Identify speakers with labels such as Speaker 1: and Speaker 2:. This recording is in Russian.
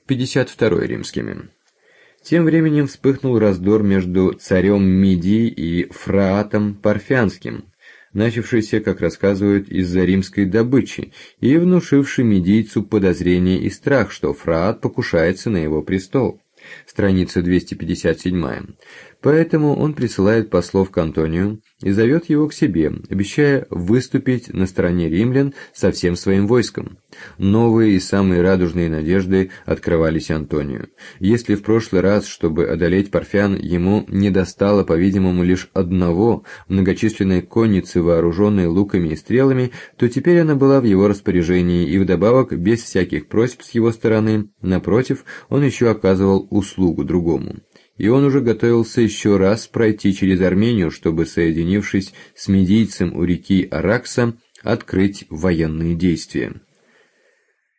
Speaker 1: 52 римскими. Тем временем вспыхнул раздор между царем Мидии и Фраатом Парфянским, начавшийся, как рассказывают, из-за римской добычи и внушивший медийцу подозрение и страх, что Фраат покушается на его престол. Страница 257. Поэтому он присылает послов к Антонию и зовет его к себе, обещая выступить на стороне римлян со всем своим войском. Новые и самые радужные надежды открывались Антонию. Если в прошлый раз, чтобы одолеть парфян, ему недостало, по-видимому, лишь одного многочисленной конницы, вооруженной луками и стрелами, то теперь она была в его распоряжении, и вдобавок, без всяких просьб с его стороны, напротив, он еще оказывал услугу другому. И он уже готовился еще раз пройти через Армению, чтобы, соединившись с медийцем у реки Аракса, открыть военные действия.